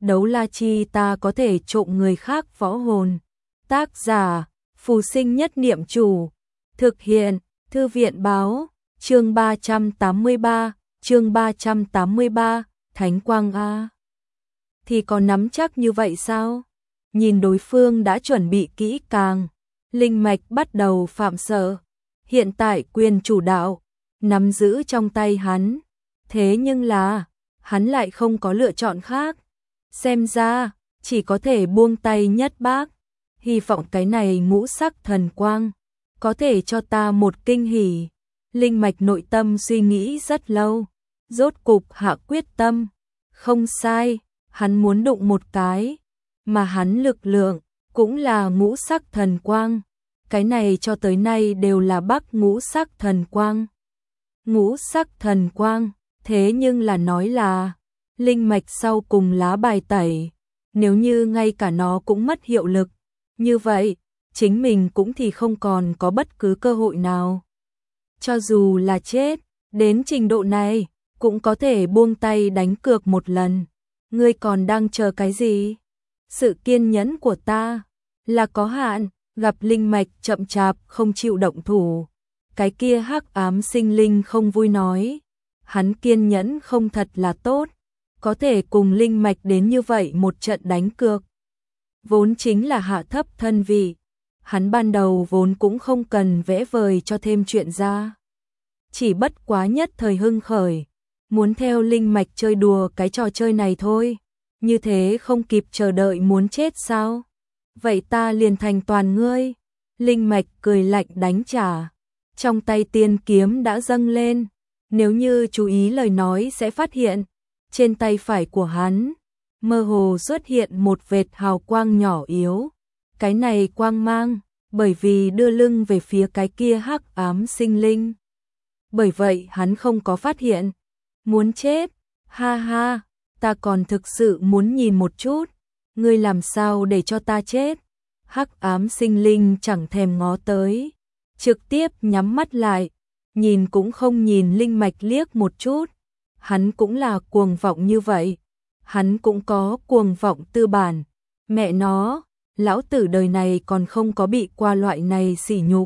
đấu la chi ta có thể trộm người khác võ hồn. Tác giả, Phù Sinh Nhất Niệm Chủ. Thực hiện, Thư viện báo, chương 383, Thánh Quang A. Thì có nắm chắc như vậy sao? Nhìn đối phương đã chuẩn bị kỹ càng, linh mạch bắt đầu phạm sợ. Hiện tại quyền chủ đạo nắm giữ trong tay hắn, thế nhưng là hắn lại không có lựa chọn khác. Xem ra chỉ có thể buông tay nhất bác. Hy vọng cái này ngũ sắc thần quang có thể cho ta một kinh hỉ. Linh mạch nội tâm suy nghĩ rất lâu, rốt cục hạ quyết tâm. Không sai, hắn muốn đụng một cái, mà hắn lực lượng cũng là ngũ sắc thần quang. Cái này cho tới nay đều là bắc ngũ sắc thần quang. Ngũ sắc thần quang, thế nhưng là nói là linh mạch sau cùng lá bài tẩy. Nếu như ngay cả nó cũng mất hiệu lực, như vậy chính mình cũng thì không còn có bất cứ cơ hội nào. Cho dù là chết, đến trình độ này, cũng có thể buông tay đánh cược một lần. Ngươi còn đang chờ cái gì? Sự kiên nhẫn của ta là có hạn. Gặp linh mạch chậm chạp không chịu động thủ, cái kia hắc ám sinh linh không vui nói, hắn kiên nhẫn không thật là tốt, có thể cùng linh mạch đến như vậy một trận đánh cược. Vốn chính là hạ thấp thân vị, hắn ban đầu vốn cũng không cần vẽ vời cho thêm chuyện ra. Chỉ bất quá nhất thời hưng khởi, muốn theo linh mạch chơi đùa cái trò chơi này thôi, như thế không kịp chờ đợi muốn chết sao? Vậy ta liền thành toàn ngươi. Linh mạch cười lạnh đánh trả. Trong tay tiên kiếm đã dâng lên. Nếu như chú ý lời nói sẽ phát hiện, trên tay phải của hắn, mơ hồ xuất hiện một vệt hào quang nhỏ yếu. Cái này quang mang, bởi vì đưa lưng về phía cái kia hắc ám sinh linh. Bởi vậy hắn không có phát hiện. Muốn chết, ha ha, ta còn thực sự muốn nhìn một chút. Ngươi làm sao để cho ta chết? Hắc ám sinh linh chẳng thèm ngó tới, trực tiếp nhắm mắt lại, nhìn cũng không nhìn linh mạch liếc một chút. Hắn cũng là cuồng vọng như vậy, hắn cũng có cuồng vọng tư bản. Mẹ nó, lão tử đời này còn không có bị qua loại này sỉ nhục.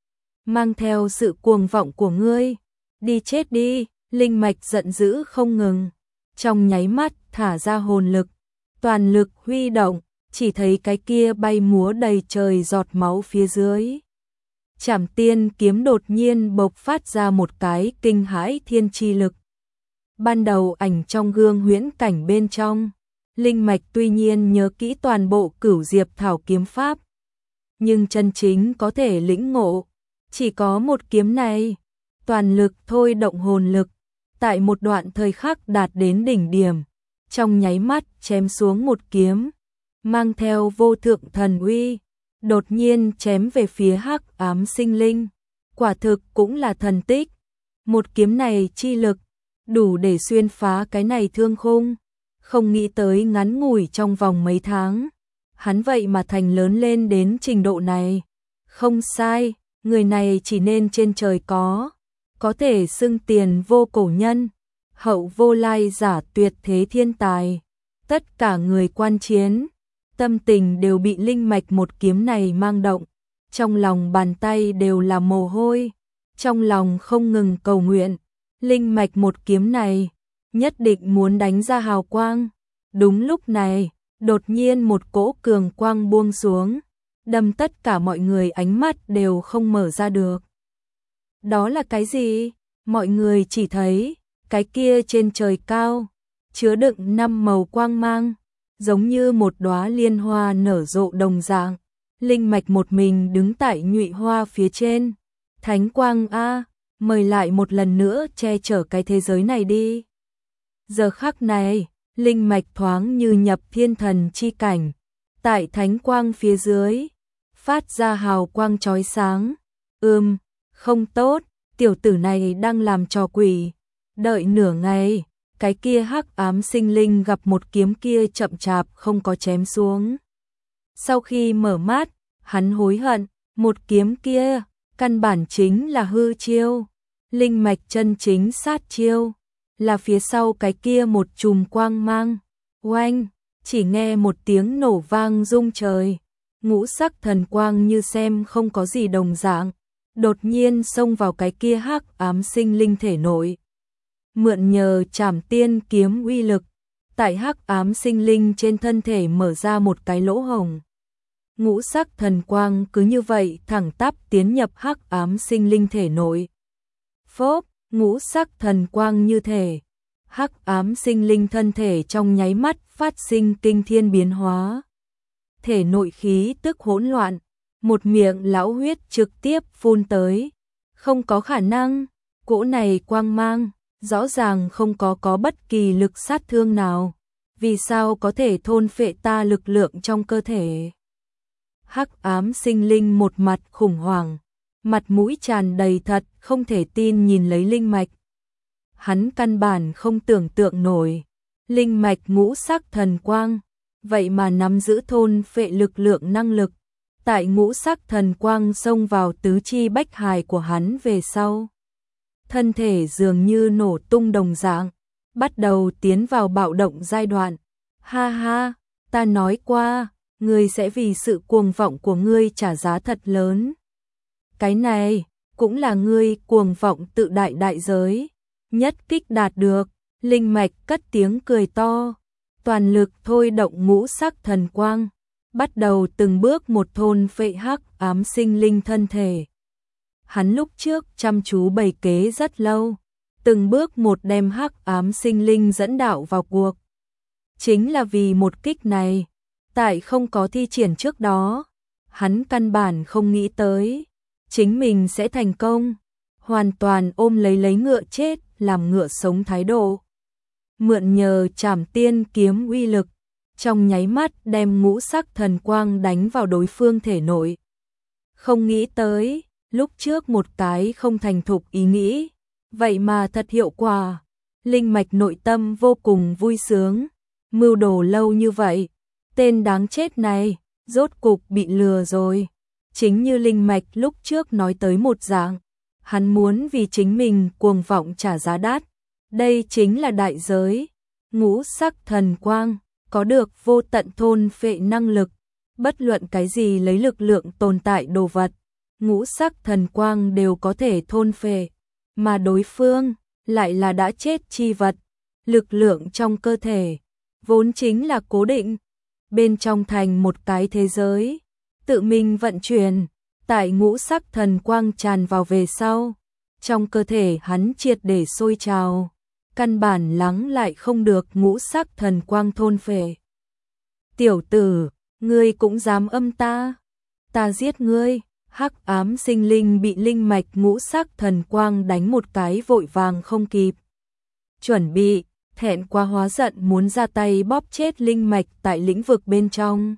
Mang theo sự cuồng vọng của ngươi, đi chết đi. Linh mạch giận dữ không ngừng, trong nháy mắt thả ra hồn lực, toàn lực huy động, chỉ thấy cái kia bay múa đầy trời giọt máu phía dưới. Trảm tiên kiếm đột nhiên bộc phát ra một cái kinh hãi thiên chi lực. Ban đầu ảnh trong gương huyễn cảnh bên trong, linh mạch tuy nhiên nhớ kỹ toàn bộ Cửu Diệp Thảo kiếm pháp, nhưng chân chính có thể lĩnh ngộ chỉ có một kiếm này. Toàn lực thôi động hồn lực, tại một đoạn thời khắc đạt đến đỉnh điểm, trong nháy mắt chém xuống một kiếm, mang theo vô thượng thần uy, đột nhiên chém về phía hắc ám sinh linh. Quả thực cũng là thần tích. Một kiếm này chi lực, đủ để xuyên phá cái này thương khung. Không nghĩ tới ngắn ngủi trong vòng mấy tháng, hắn vậy mà thành lớn lên đến trình độ này. Không sai, người này chỉ nên trên trời có thể xưng tiền vô cổ nhân, hậu vô lai giả tuyệt thế thiên tài. Tất cả người quan chiến, tâm tình đều bị linh mạch một kiếm này mang động, trong lòng bàn tay đều là mồ hôi, trong lòng không ngừng cầu nguyện, linh mạch một kiếm này nhất định muốn đánh ra hào quang. Đúng lúc này, đột nhiên một cỗ cường quang buông xuống, đâm tất cả mọi người ánh mắt đều không mở ra được. Đó là cái gì? Mọi người chỉ thấy cái kia trên trời cao chứa đựng 5 màu quang mang, giống như một đóa liên hoa nở rộ đồng dạng. Linh mạch một mình đứng tại nhụy hoa phía trên. Thánh quang a, mời lại một lần nữa che chở cái thế giới này đi. Giờ khắc này, linh mạch thoáng như nhập thiên thần chi cảnh, tại thánh quang phía dưới phát ra hào quang chói sáng. Không tốt, tiểu tử này đang làm trò quỷ. Đợi nửa ngày, cái kia hắc ám sinh linh gặp một kiếm kia chậm chạp không có chém xuống. Sau khi mở mắt, hắn hối hận, một kiếm kia căn bản chính là hư chiêu. Linh mạch chân chính sát chiêu là phía sau cái kia một chùm quang mang. Oanh, Chỉ nghe một tiếng nổ vang rung trời, ngũ sắc thần quang như xem không có gì đồng dạng, đột nhiên xông vào cái kia hắc ám sinh linh thể nội. Mượn nhờ Trảm Tiên kiếm uy lực, tại hắc ám sinh linh trên thân thể mở ra một cái lỗ hổng. Ngũ sắc thần quang cứ như vậy thẳng tắp tiến nhập hắc ám sinh linh thể nội. Phốp, ngũ sắc thần quang như thể, hắc ám sinh linh thân thể trong nháy mắt phát sinh kinh thiên biến hóa. Thể nội khí tức hỗn loạn, một miệng lão huyết trực tiếp phun tới. Không có khả năng, cỗ này quang mang, rõ ràng không có bất kỳ lực sát thương nào. Vì sao có thể thôn phệ ta lực lượng trong cơ thể? Hắc ám sinh linh một mặt khủng hoảng, mặt mũi tràn đầy thật không thể tin nhìn lấy linh mạch. Hắn căn bản không tưởng tượng nổi, linh mạch ngũ sắc thần quang, vậy mà nắm giữ thôn phệ lực lượng năng lực. Tại ngũ sắc thần quang xông vào tứ chi bách hài của hắn về sau, thân thể dường như nổ tung đồng dạng, bắt đầu tiến vào bạo động giai đoạn. Ha ha, ta nói qua, ngươi sẽ vì sự cuồng vọng của ngươi trả giá thật lớn. Cái này cũng là ngươi cuồng vọng tự đại đại giới nhất kích đạt được. Linh mạch cất tiếng cười to, toàn lực thôi động ngũ sắc thần quang, bắt đầu từng bước một thôn phệ hắc ám sinh linh thân thể. Hắn lúc trước chăm chú bày kế rất lâu, từng bước một đem hắc ám sinh linh dẫn đạo vào cuộc. Chính là vì một kích này, tại không có thi triển trước đó, hắn căn bản không nghĩ tới chính mình sẽ thành công, hoàn toàn ôm lấy ngựa chết làm ngựa sống thái độ. Mượn nhờ Trảm Tiên kiếm uy lực, trong nháy mắt đem ngũ sắc thần quang đánh vào đối phương thể nội. Không nghĩ tới, lúc trước một cái không thành thục ý nghĩ, vậy mà thật hiệu quả. Linh mạch nội tâm vô cùng vui sướng, mưu đồ lâu như vậy, tên đáng chết này, rốt cục bị lừa rồi. Chính như linh mạch lúc trước nói tới một dạng, hắn muốn vì chính mình cuồng vọng trả giá đắt. Đây chính là đại giới. Ngũ sắc thần quang có được vô tận thôn phệ năng lực, bất luận cái gì lấy lực lượng tồn tại đồ vật, ngũ sắc thần quang đều có thể thôn phệ, mà đối phương lại là đã chết chi vật, lực lượng trong cơ thể vốn chính là cố định, bên trong thành một cái thế giới tự mình vận chuyển. Tại ngũ sắc thần quang tràn vào về sau, trong cơ thể hắn triệt để sôi trào, căn bản lắng lại không được ngũ sắc thần quang thôn phệ. Tiểu tử, ngươi cũng dám âm ta? Ta giết ngươi. Hắc ám sinh linh bị linh mạch ngũ sắc thần quang đánh một cái vội vàng không kịp chuẩn bị, thẹn quá hóa giận muốn ra tay bóp chết linh mạch tại lĩnh vực bên trong.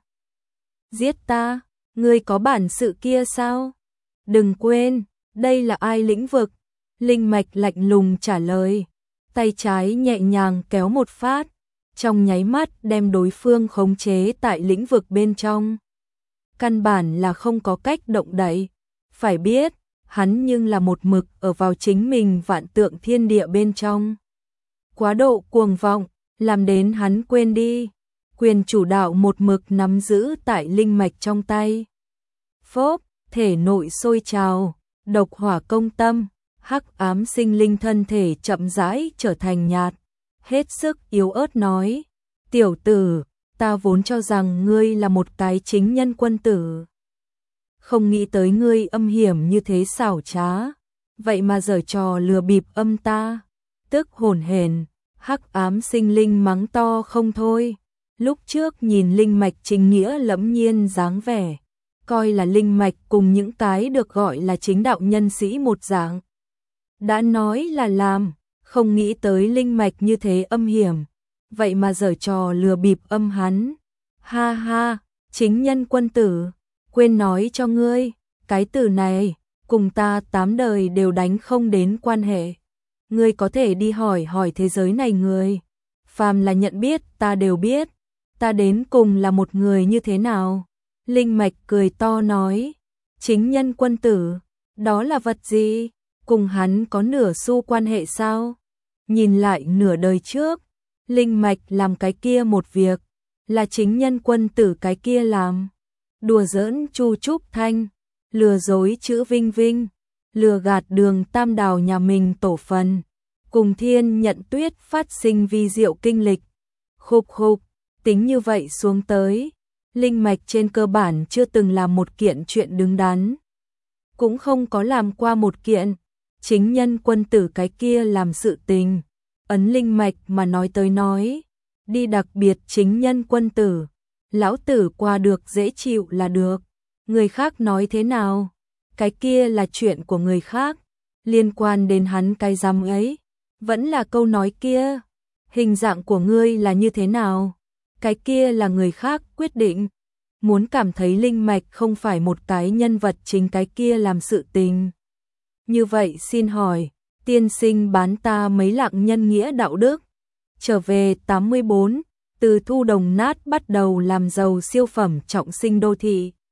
Giết ta? Ngươi có bản sự kia sao? Đừng quên, đây là ai lĩnh vực? Linh mạch lạnh lùng trả lời, tay trái nhẹ nhàng kéo một phát, trong nháy mắt đem đối phương khống chế tại lĩnh vực bên trong. Căn bản là không có cách động đậy. Phải biết, hắn nhưng là một mực ở vào chính mình vạn tượng thiên địa bên trong. Quá độ cuồng vọng, làm đến hắn quên đi quyền chủ đạo một mực nắm giữ tại linh mạch trong tay. Phốp, thể nội sôi trào, độc hỏa công tâm, hắc ám sinh linh thân thể chậm rãi trở thành nhạt, hết sức yếu ớt nói, tiểu tử, ta vốn cho rằng ngươi là một cái chính nhân quân tử. Không nghĩ tới ngươi âm hiểm như thế xảo trá, vậy mà giở trò lừa bịp âm ta. Tức hồn hển, hắc ám sinh linh mắng to không thôi. Lúc trước nhìn linh mạch chính nghĩa lẫm nhiên dáng vẻ, coi là linh mạch cùng những cái được gọi là chính đạo nhân sĩ một dạng. Đã nói là làm, không nghĩ tới linh mạch như thế âm hiểm, vậy mà giở trò lừa bịp âm hắn. Ha ha, chính nhân quân tử, quên nói cho ngươi, cái từ này cùng ta 8 đời đều đánh không đến quan hệ. Ngươi có thể đi hỏi hỏi thế giới này người, phàm là nhận biết ta đều biết, ta đến cùng là một người như thế nào. Linh mạch cười to nói, chính nhân quân tử, đó là vật gì? Cùng hắn có nửa xu quan hệ sao? Nhìn lại nửa đời trước, linh mạch làm cái kia một việc, là chính nhân quân tử cái kia làm. Đùa giỡn Chu Trúc Thanh, lừa dối chữ Vinh Vinh, lừa gạt Đường Tam Đào nhà mình tổ phần, cùng Thiên Nhận Tuyết phát sinh vi diệu kinh lịch. Khục khục, tính như vậy xuống tới, Linh Mạch trên cơ bản chưa từng làm một kiện chuyện đứng đắn, cũng không có làm qua một kiện chính nhân quân tử cái kia làm sự tình. Ấn Linh Mạch mà nói tới nói, đi đặc biệt chính nhân quân tử, lão tử qua được dễ chịu là được, người khác nói thế nào, cái kia là chuyện của người khác, liên quan đến hắn cái rắm ấy. Vẫn là câu nói kia, hình dạng của ngươi là như thế nào, cái kia là người khác quyết định. Muốn cảm thấy Linh Mạch không phải một cái nhân vật chính cái kia làm sự tình. Như vậy xin hỏi, tiên sinh bán ta mấy lạng nhân nghĩa đạo đức. Trở về 84, từ thu đồng nát bắt đầu làm giàu siêu phẩm trọng sinh đô thị.